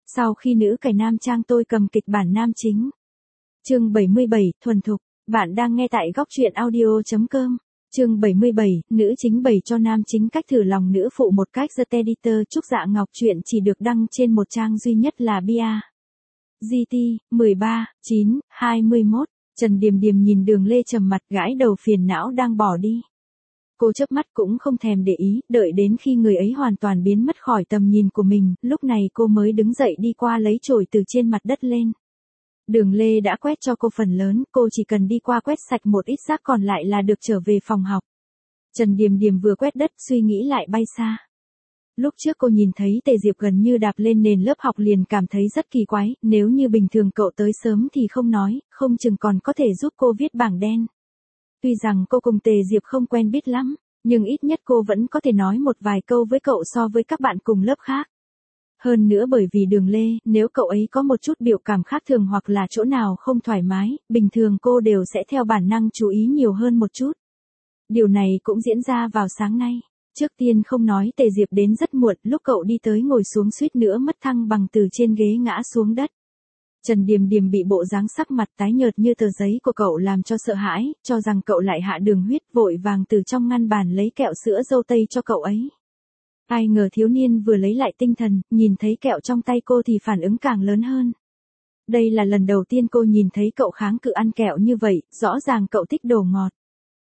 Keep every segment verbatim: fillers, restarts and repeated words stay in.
Sau khi nữ cải nam trang tôi cầm kịch bản nam chính. Chương bảy mươi bảy, thuần thục. Bạn đang nghe tại góc truyện audio chấm com. Chương bảy mươi bảy, nữ chính bày cho nam chính cách thử lòng nữ phụ một cách The Editor. Trúc Dạ Ngọc truyện chỉ được đăng trên một trang duy nhất là bê a. giê tê, mười ba, chín, hai mươi mốt. Trần Điềm Điềm nhìn Đường Lê trầm mặt gãi đầu phiền não đang bỏ đi. Cô chớp mắt cũng không thèm để ý, đợi đến khi người ấy hoàn toàn biến mất khỏi tầm nhìn của mình, lúc này cô mới đứng dậy đi qua lấy chổi từ trên mặt đất lên. Đường Lê đã quét cho cô phần lớn, cô chỉ cần đi qua quét sạch một ít rác còn lại là được trở về phòng học. Trần Điềm Điềm vừa quét đất suy nghĩ lại bay xa. Lúc trước cô nhìn thấy Tề Diệp gần như đạp lên nền lớp học liền cảm thấy rất kỳ quái, nếu như bình thường cậu tới sớm thì không nói, không chừng còn có thể giúp cô viết bảng đen. Tuy rằng cô cùng Tề Diệp không quen biết lắm, nhưng ít nhất cô vẫn có thể nói một vài câu với cậu so với các bạn cùng lớp khác. Hơn nữa bởi vì Đường Lê, nếu cậu ấy có một chút biểu cảm khác thường hoặc là chỗ nào không thoải mái, bình thường cô đều sẽ theo bản năng chú ý nhiều hơn một chút. Điều này cũng diễn ra vào sáng nay. Trước tiên không nói Tề Diệp đến rất muộn, lúc cậu đi tới ngồi xuống suýt nữa mất thăng bằng từ trên ghế ngã xuống đất. Trần Điềm Điềm bị bộ dáng sắc mặt tái nhợt như tờ giấy của cậu làm cho sợ hãi, cho rằng cậu lại hạ đường huyết, vội vàng từ trong ngăn bàn lấy kẹo sữa dâu tây cho cậu ấy. Ai ngờ thiếu niên vừa lấy lại tinh thần, nhìn thấy kẹo trong tay cô thì phản ứng càng lớn hơn. Đây là lần đầu tiên cô nhìn thấy cậu kháng cự ăn kẹo như vậy, rõ ràng cậu thích đồ ngọt.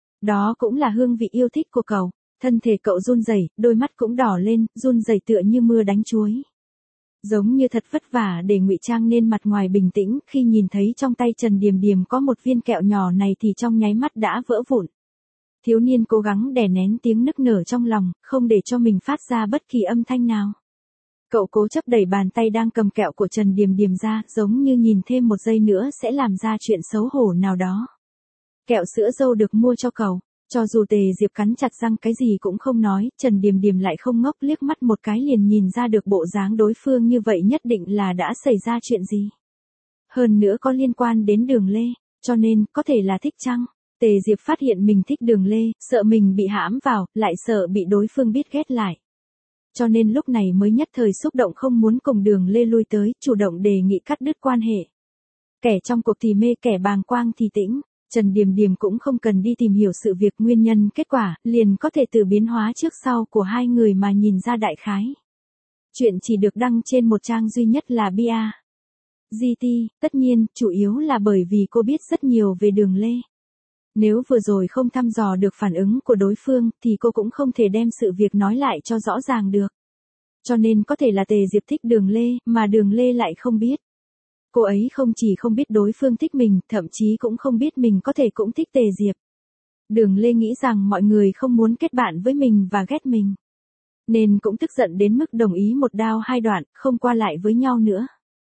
Đó cũng là hương vị yêu thích của cậu. Thân thể cậu run rẩy, đôi mắt cũng đỏ lên, run rẩy tựa như mưa đánh chuối. Giống như thật vất vả để ngụy trang nên mặt ngoài bình tĩnh, khi nhìn thấy trong tay Trần Điềm Điềm có một viên kẹo nhỏ này thì trong nháy mắt đã vỡ vụn. Thiếu niên cố gắng đè nén tiếng nức nở trong lòng, không để cho mình phát ra bất kỳ âm thanh nào. Cậu cố chấp đẩy bàn tay đang cầm kẹo của Trần Điềm Điềm ra, giống như nhìn thêm một giây nữa sẽ làm ra chuyện xấu hổ nào đó. Kẹo sữa dâu được mua cho cậu. Cho dù Tề Diệp cắn chặt răng cái gì cũng không nói, Trần Điềm Điềm lại không ngốc, liếc mắt một cái liền nhìn ra được bộ dáng đối phương như vậy nhất định là đã xảy ra chuyện gì. Hơn nữa có liên quan đến Đường Lê, cho nên có thể là thích chăng? Tề Diệp phát hiện mình thích Đường Lê, sợ mình bị hãm vào, lại sợ bị đối phương biết ghét lại. Cho nên lúc này mới nhất thời xúc động không muốn cùng Đường Lê lui tới, chủ động đề nghị cắt đứt quan hệ. Kẻ trong cuộc thì mê, kẻ bàng quang thì tĩnh. Trần Điềm Điềm cũng không cần đi tìm hiểu sự việc nguyên nhân kết quả, liền có thể từ biến hóa trước sau của hai người mà nhìn ra đại khái. Chuyện chỉ được đăng trên một trang duy nhất là bê a. giê tê, tất nhiên, chủ yếu là bởi vì cô biết rất nhiều về Đường Lê. Nếu vừa rồi không thăm dò được phản ứng của đối phương, thì cô cũng không thể đem sự việc nói lại cho rõ ràng được. Cho nên có thể là Tề Diệp thích Đường Lê, mà Đường Lê lại không biết. Cô ấy không chỉ không biết đối phương thích mình, thậm chí cũng không biết mình có thể cũng thích Tề Diệp. Đường Lê nghĩ rằng mọi người không muốn kết bạn với mình và ghét mình. Nên cũng tức giận đến mức đồng ý một đao hai đoạn, không qua lại với nhau nữa.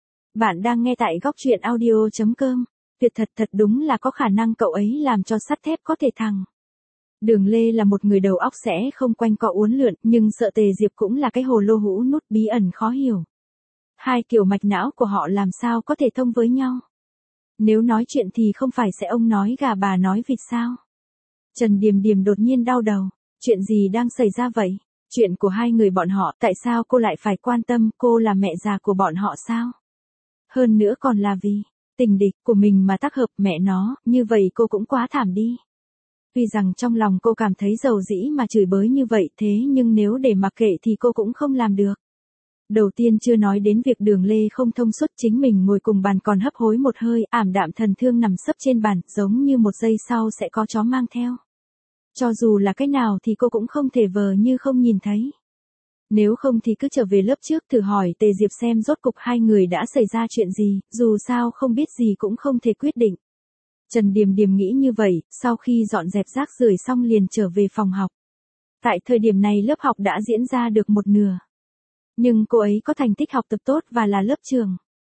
Bạn đang nghe tại góc truyện audio chấm com. Tuyệt thật thật đúng là có khả năng cậu ấy làm cho sắt thép có thể thẳng. Đường Lê là một người đầu óc sẽ không quanh co uốn lượn, nhưng sợ Tề Diệp cũng là cái hồ lô hũ nút bí ẩn khó hiểu. Hai kiểu mạch não của họ làm sao có thể thông với nhau? Nếu nói chuyện thì không phải sẽ ông nói gà bà nói vịt sao? Trần Điềm Điềm đột nhiên đau đầu. Chuyện gì đang xảy ra vậy? Chuyện của hai người bọn họ, tại sao cô lại phải quan tâm, cô là mẹ già của bọn họ sao? Hơn nữa còn là vì tình địch của mình mà tác hợp mẹ nó, như vậy cô cũng quá thảm đi. Tuy rằng trong lòng cô cảm thấy dầu dĩ mà chửi bới như vậy thế nhưng nếu để mặc kệ thì cô cũng không làm được. Đầu tiên chưa nói đến việc Đường Lê không thông suốt, chính mình ngồi cùng bàn còn hấp hối một hơi, ảm đạm thần thương nằm sấp trên bàn, giống như một giây sau sẽ có chó mang theo. Cho dù là cái nào thì cô cũng không thể vờ như không nhìn thấy. Nếu không thì cứ trở về lớp trước thử hỏi Tề Diệp xem rốt cục hai người đã xảy ra chuyện gì, dù sao không biết gì cũng không thể quyết định. Trần Điềm Điềm nghĩ như vậy, sau khi dọn dẹp rác rưởi xong liền trở về phòng học. Tại thời điểm này lớp học đã diễn ra được một nửa. Nhưng cô ấy có thành tích học tập tốt và là lớp trưởng.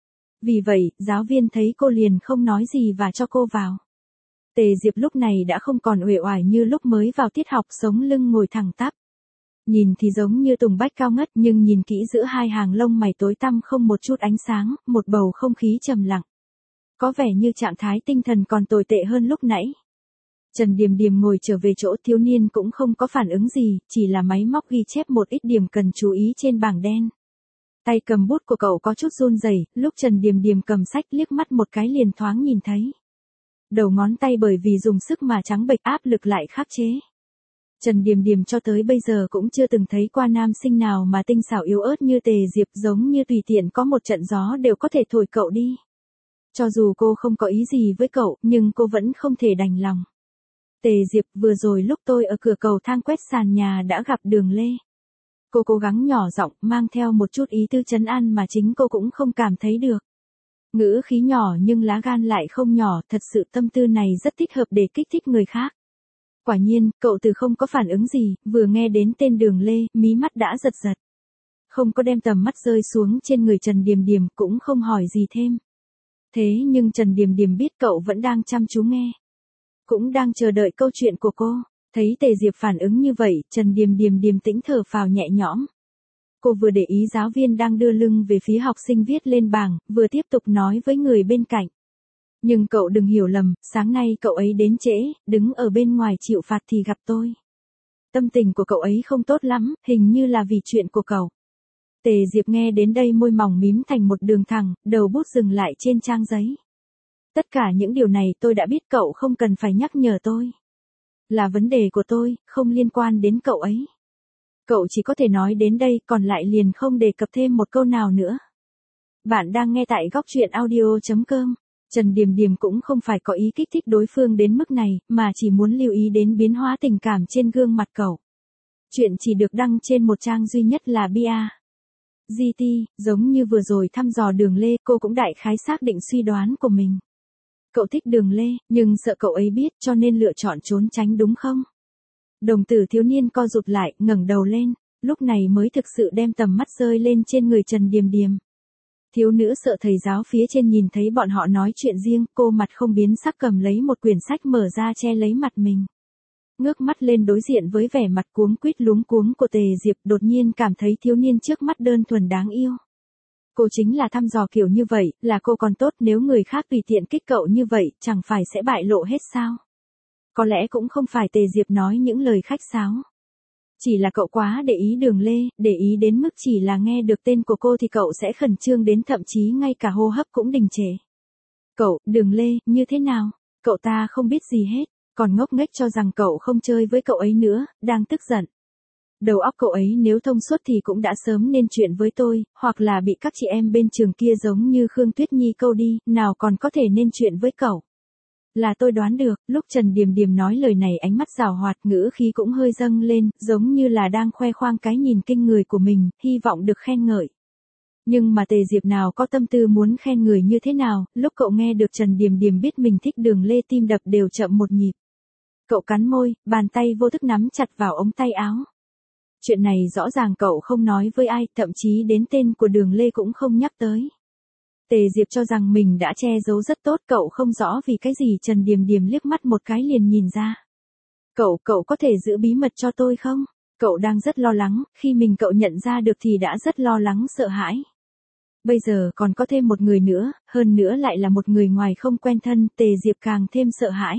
Vì vậy, giáo viên thấy cô liền không nói gì và cho cô vào. Tề Diệp lúc này đã không còn uể oải như lúc mới vào tiết học, sống lưng ngồi thẳng tắp. Nhìn thì giống như tùng bách cao ngất nhưng nhìn kỹ giữa hai hàng lông mày tối tăm không một chút ánh sáng, một bầu không khí trầm lặng. Có vẻ như trạng thái tinh thần còn tồi tệ hơn lúc nãy. Trần Điềm Điềm ngồi trở về chỗ, thiếu niên cũng không có phản ứng gì, chỉ là máy móc ghi chép một ít điểm cần chú ý trên bảng đen. Tay cầm bút của cậu có chút run rẩy, lúc Trần Điềm Điềm cầm sách liếc mắt một cái liền thoáng nhìn thấy. Đầu ngón tay bởi vì dùng sức mà trắng bệch, áp lực lại khắc chế. Trần Điềm Điềm cho tới bây giờ cũng chưa từng thấy qua nam sinh nào mà tinh xảo yếu ớt như Tề Diệp, giống như tùy tiện có một trận gió đều có thể thổi cậu đi. Cho dù cô không có ý gì với cậu, nhưng cô vẫn không thể đành lòng. Tề Diệp, vừa rồi lúc tôi ở cửa cầu thang quét sàn nhà đã gặp Đường Lê. Cô cố gắng nhỏ giọng, mang theo một chút ý tư trấn an mà chính cô cũng không cảm thấy được. Ngữ khí nhỏ nhưng lá gan lại không nhỏ, thật sự tâm tư này rất thích hợp để kích thích người khác. Quả nhiên, cậu từ không có phản ứng gì, vừa nghe đến tên Đường Lê, mí mắt đã giật giật. Không có đem tầm mắt rơi xuống trên người Trần Điềm Điềm, cũng không hỏi gì thêm. Thế nhưng Trần Điềm Điềm biết cậu vẫn đang chăm chú nghe. Cũng đang chờ đợi câu chuyện của cô. Thấy Tề Diệp phản ứng như vậy, Trần Điềm Điềm điềm tĩnh thở phào nhẹ nhõm. Cô vừa để ý giáo viên đang đưa lưng về phía học sinh viết lên bảng, vừa tiếp tục nói với người bên cạnh. Nhưng cậu đừng hiểu lầm, sáng nay cậu ấy đến trễ, đứng ở bên ngoài chịu phạt thì gặp tôi. Tâm tình của cậu ấy không tốt lắm, hình như là vì chuyện của cậu. Tề Diệp nghe đến đây môi mỏng mím thành một đường thẳng, đầu bút dừng lại trên trang giấy. Tất cả những điều này tôi đã biết, cậu không cần phải nhắc nhở tôi. Là vấn đề của tôi, không liên quan đến cậu ấy. Cậu chỉ có thể nói đến đây, còn lại liền không đề cập thêm một câu nào nữa. Bạn đang nghe tại góc truyện audio chấm com. Trần Điềm Điềm cũng không phải có ý kích thích đối phương đến mức này, mà chỉ muốn lưu ý đến biến hóa tình cảm trên gương mặt cậu. Chuyện chỉ được đăng trên một trang duy nhất là bê a giê tê, giống như vừa rồi thăm dò Đường Lê, cô cũng đại khái xác định suy đoán của mình. Cậu thích Đường Lê, nhưng sợ cậu ấy biết cho nên lựa chọn trốn tránh đúng không? Đồng tử thiếu niên co rụt lại, ngẩng đầu lên, lúc này mới thực sự đem tầm mắt rơi lên trên người Trần Điềm Điềm. Thiếu nữ sợ thầy giáo phía trên nhìn thấy bọn họ nói chuyện riêng, cô mặt không biến sắc cầm lấy một quyển sách mở ra che lấy mặt mình. Ngước mắt lên đối diện với vẻ mặt cuống quýt luống cuống của Tề Diệp, đột nhiên cảm thấy thiếu niên trước mắt đơn thuần đáng yêu. Cô chính là thăm dò kiểu như vậy, là cô còn tốt, nếu người khác tùy tiện kích cậu như vậy, chẳng phải sẽ bại lộ hết sao? Có lẽ cũng không phải Tề Diệp nói những lời khách sáo. Chỉ là cậu quá để ý Đường Lê, để ý đến mức chỉ là nghe được tên của cô thì cậu sẽ khẩn trương đến thậm chí ngay cả hô hấp cũng đình trệ. Cậu, Đường Lê, như thế nào? Cậu ta không biết gì hết, còn ngốc nghếch cho rằng cậu không chơi với cậu ấy nữa, đang tức giận. Đầu óc cậu ấy nếu thông suốt thì cũng đã sớm nên chuyện với tôi, hoặc là bị các chị em bên trường kia giống như Khương Tuyết Nhi câu đi, nào còn có thể nên chuyện với cậu. Là tôi đoán được, lúc Trần Điềm Điềm nói lời này ánh mắt giảo hoạt, ngữ khí cũng hơi dâng lên, giống như là đang khoe khoang cái nhìn kinh người của mình, hy vọng được khen ngợi. Nhưng mà Tề Diệp nào có tâm tư muốn khen người như thế nào, lúc cậu nghe được Trần Điềm Điềm biết mình thích Đường Lê tim đập đều chậm một nhịp. Cậu cắn môi, bàn tay vô thức nắm chặt vào ống tay áo. Chuyện này rõ ràng cậu không nói với ai, thậm chí đến tên của Đường Lê cũng không nhắc tới. Tề Diệp cho rằng mình đã che giấu rất tốt, cậu không rõ vì cái gì Trần Điềm Điềm liếc mắt một cái liền nhìn ra. Cậu, cậu có thể giữ bí mật cho tôi không? Cậu đang rất lo lắng, khi mình cậu nhận ra được thì đã rất lo lắng sợ hãi. Bây giờ còn có thêm một người nữa, hơn nữa lại là một người ngoài không quen thân, Tề Diệp càng thêm sợ hãi.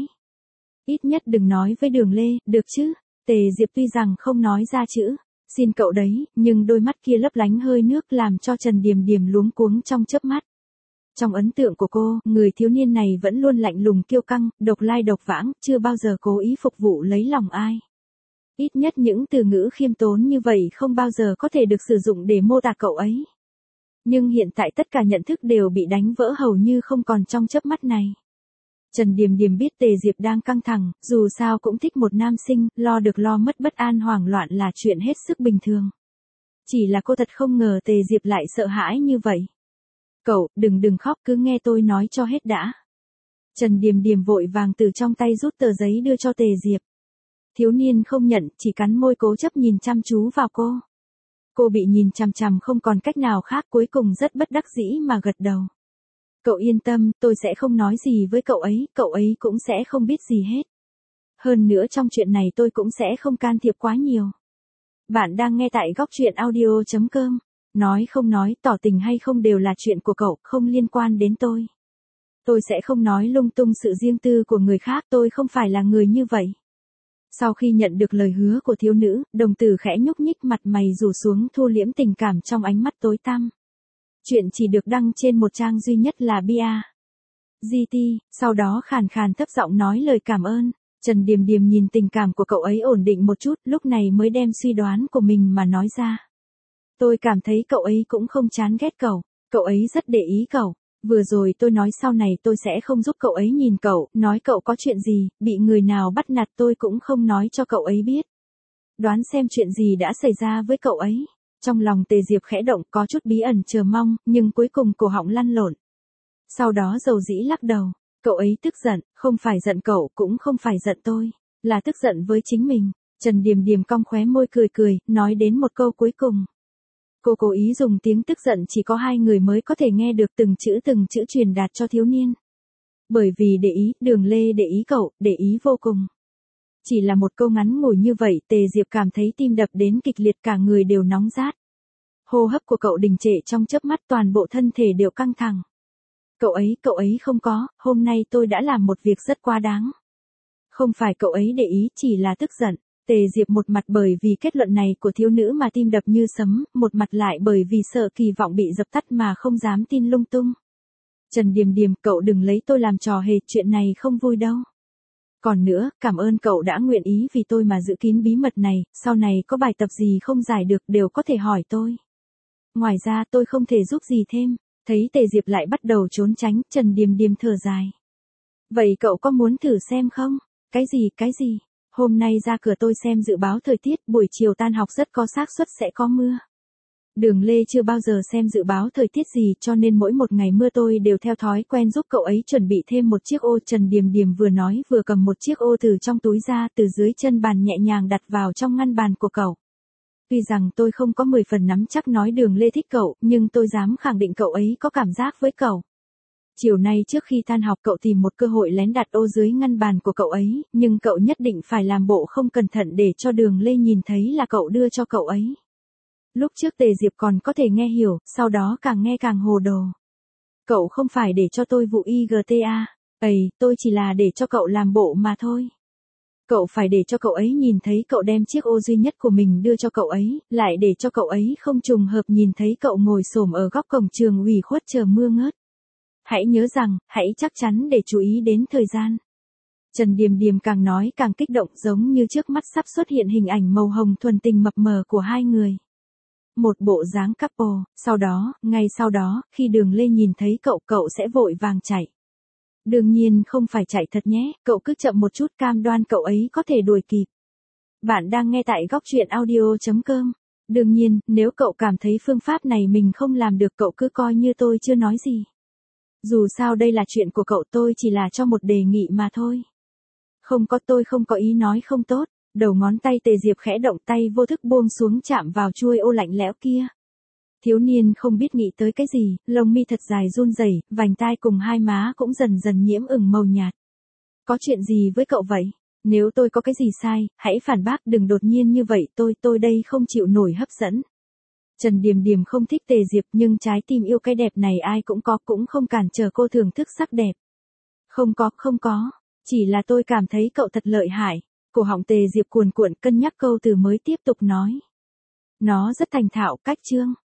Ít nhất đừng nói với Đường Lê, được chứ? Tề Diệp tuy rằng không nói ra chữ, xin cậu đấy, nhưng đôi mắt kia lấp lánh hơi nước làm cho Trần Điềm Điềm luống cuống trong chớp mắt. Trong ấn tượng của cô, người thiếu niên này vẫn luôn lạnh lùng kiêu căng, độc lai độc vãng, chưa bao giờ cố ý phục vụ lấy lòng ai. Ít nhất những từ ngữ khiêm tốn như vậy không bao giờ có thể được sử dụng để mô tả cậu ấy. Nhưng hiện tại tất cả nhận thức đều bị đánh vỡ hầu như không còn trong chớp mắt này. Trần Điềm Điềm biết Tề Diệp đang căng thẳng, dù sao cũng thích một nam sinh, lo được lo mất bất an hoảng loạn là chuyện hết sức bình thường. Chỉ là cô thật không ngờ Tề Diệp lại sợ hãi như vậy. Cậu, đừng đừng khóc, cứ nghe tôi nói cho hết đã. Trần Điềm Điềm vội vàng từ trong tay rút tờ giấy đưa cho Tề Diệp. Thiếu niên không nhận, chỉ cắn môi cố chấp nhìn chăm chú vào cô. Cô bị nhìn chằm chằm không còn cách nào khác, cuối cùng rất bất đắc dĩ mà gật đầu. Cậu yên tâm, tôi sẽ không nói gì với cậu ấy, cậu ấy cũng sẽ không biết gì hết. Hơn nữa trong chuyện này tôi cũng sẽ không can thiệp quá nhiều. Bạn đang nghe tại góc truyện audio chấm com. Nói không nói, tỏ tình hay không đều là chuyện của cậu, không liên quan đến tôi. Tôi sẽ không nói lung tung sự riêng tư của người khác, tôi không phải là người như vậy. Sau khi nhận được lời hứa của thiếu nữ, đồng tử khẽ nhúc nhích, mặt mày rủ xuống thu liễm tình cảm trong ánh mắt tối tăm. Chuyện chỉ được đăng trên một trang duy nhất là bê a giê tê, sau đó khàn khàn thấp giọng nói lời cảm ơn. Trần Điềm Điềm nhìn tình cảm của cậu ấy ổn định một chút, lúc này mới đem suy đoán của mình mà nói ra. Tôi cảm thấy cậu ấy cũng không chán ghét cậu, cậu ấy rất để ý cậu. Vừa rồi tôi nói sau này tôi sẽ không giúp cậu ấy nhìn cậu, nói cậu có chuyện gì, bị người nào bắt nạt tôi cũng không nói cho cậu ấy biết. Đoán xem chuyện gì đã xảy ra với cậu ấy. Trong lòng Tề Diệp khẽ động, có chút bí ẩn chờ mong, nhưng cuối cùng cổ họng lăn lộn. Sau đó dầu dĩ lắc đầu, cậu ấy tức giận, không phải giận cậu, cũng không phải giận tôi, là tức giận với chính mình. Trần Điềm Điềm cong khóe môi cười cười, nói đến một câu cuối cùng. Cô cố ý dùng tiếng tức giận chỉ có hai người mới có thể nghe được từng chữ từng chữ truyền đạt cho thiếu niên. Bởi vì để ý, Đường Lê để ý cậu, để ý vô cùng. Chỉ là một câu ngắn ngủi như vậy, Tề Diệp cảm thấy tim đập đến kịch liệt, cả người đều nóng rát. Hô hấp của cậu đình trệ trong chớp mắt, toàn bộ thân thể đều căng thẳng. Cậu ấy, cậu ấy không có, hôm nay tôi đã làm một việc rất quá đáng. Không phải cậu ấy để ý, chỉ là tức giận. Tề Diệp một mặt bởi vì kết luận này của thiếu nữ mà tim đập như sấm, một mặt lại bởi vì sợ kỳ vọng bị dập tắt mà không dám tin lung tung. Trần Điềm Điềm, cậu đừng lấy tôi làm trò hề, chuyện này không vui đâu. Còn nữa, cảm ơn cậu đã nguyện ý vì tôi mà giữ kín bí mật này, sau này có bài tập gì không giải được đều có thể hỏi tôi. Ngoài ra tôi không thể giúp gì thêm. Thấy Tề Diệp lại bắt đầu trốn tránh, Trần Điềm Điềm thở dài. Vậy cậu có muốn thử xem không? Cái gì, cái gì? Hôm nay ra cửa tôi xem dự báo thời tiết, buổi chiều tan học rất có xác suất sẽ có mưa. Đường Lê chưa bao giờ xem dự báo thời tiết gì, cho nên mỗi một ngày mưa tôi đều theo thói quen giúp cậu ấy chuẩn bị thêm một chiếc ô. Trần Điềm Điềm vừa nói vừa cầm một chiếc ô từ trong túi ra, từ dưới chân bàn nhẹ nhàng đặt vào trong ngăn bàn của cậu. Tuy rằng tôi không có mười phần nắm chắc nói Đường Lê thích cậu, nhưng tôi dám khẳng định cậu ấy có cảm giác với cậu. Chiều nay trước khi tan học cậu tìm một cơ hội lén đặt ô dưới ngăn bàn của cậu ấy, nhưng cậu nhất định phải làm bộ không cẩn thận để cho Đường Lê nhìn thấy là cậu đưa cho cậu ấy. Lúc trước Tề Diệp còn có thể nghe hiểu, sau đó càng nghe càng hồ đồ. Cậu không phải để cho tôi vụ i giê tê a, ầy, tôi chỉ là để cho cậu làm bộ mà thôi. Cậu phải để cho cậu ấy nhìn thấy cậu đem chiếc ô duy nhất của mình đưa cho cậu ấy, lại để cho cậu ấy không trùng hợp nhìn thấy cậu ngồi xổm ở góc cổng trường ủy khuất chờ mưa ngớt. Hãy nhớ rằng, hãy chắc chắn để chú ý đến thời gian. Trần Điềm Điềm càng nói càng kích động, giống như trước mắt sắp xuất hiện hình ảnh màu hồng thuần tình mập mờ của hai người. Một bộ dáng couple, sau đó, ngay sau đó, khi Đường Lê nhìn thấy cậu, cậu sẽ vội vàng chạy. Đương nhiên không phải chạy thật nhé, cậu cứ chậm một chút, cam đoan cậu ấy có thể đuổi kịp. Bạn đang nghe tại góc truyện audio chấm com. Đương nhiên, nếu cậu cảm thấy phương pháp này mình không làm được, cậu cứ coi như tôi chưa nói gì. Dù sao đây là chuyện của cậu, tôi chỉ là cho một đề nghị mà thôi. Không có, tôi không có ý nói không tốt. Đầu ngón tay Tề Diệp khẽ động, tay vô thức buông xuống chạm vào chuôi ô lạnh lẽo kia. Thiếu niên không biết nghĩ tới cái gì, lông mi thật dài run rẩy, vành tai cùng hai má cũng dần dần nhiễm ửng màu nhạt. Có chuyện gì với cậu vậy? Nếu tôi có cái gì sai, hãy phản bác, đừng đột nhiên như vậy, tôi, tôi đây không chịu nổi hấp dẫn. Trần Điềm Điềm không thích Tề Diệp, nhưng trái tim yêu cái đẹp này ai cũng có, cũng không cản trở cô thưởng thức sắc đẹp. Không có, không có, chỉ là tôi cảm thấy cậu thật lợi hại. Cổ họng Tề Diệp cuồn cuộn, cân nhắc câu từ mới tiếp tục nói. Nó rất thành thạo, cách chương.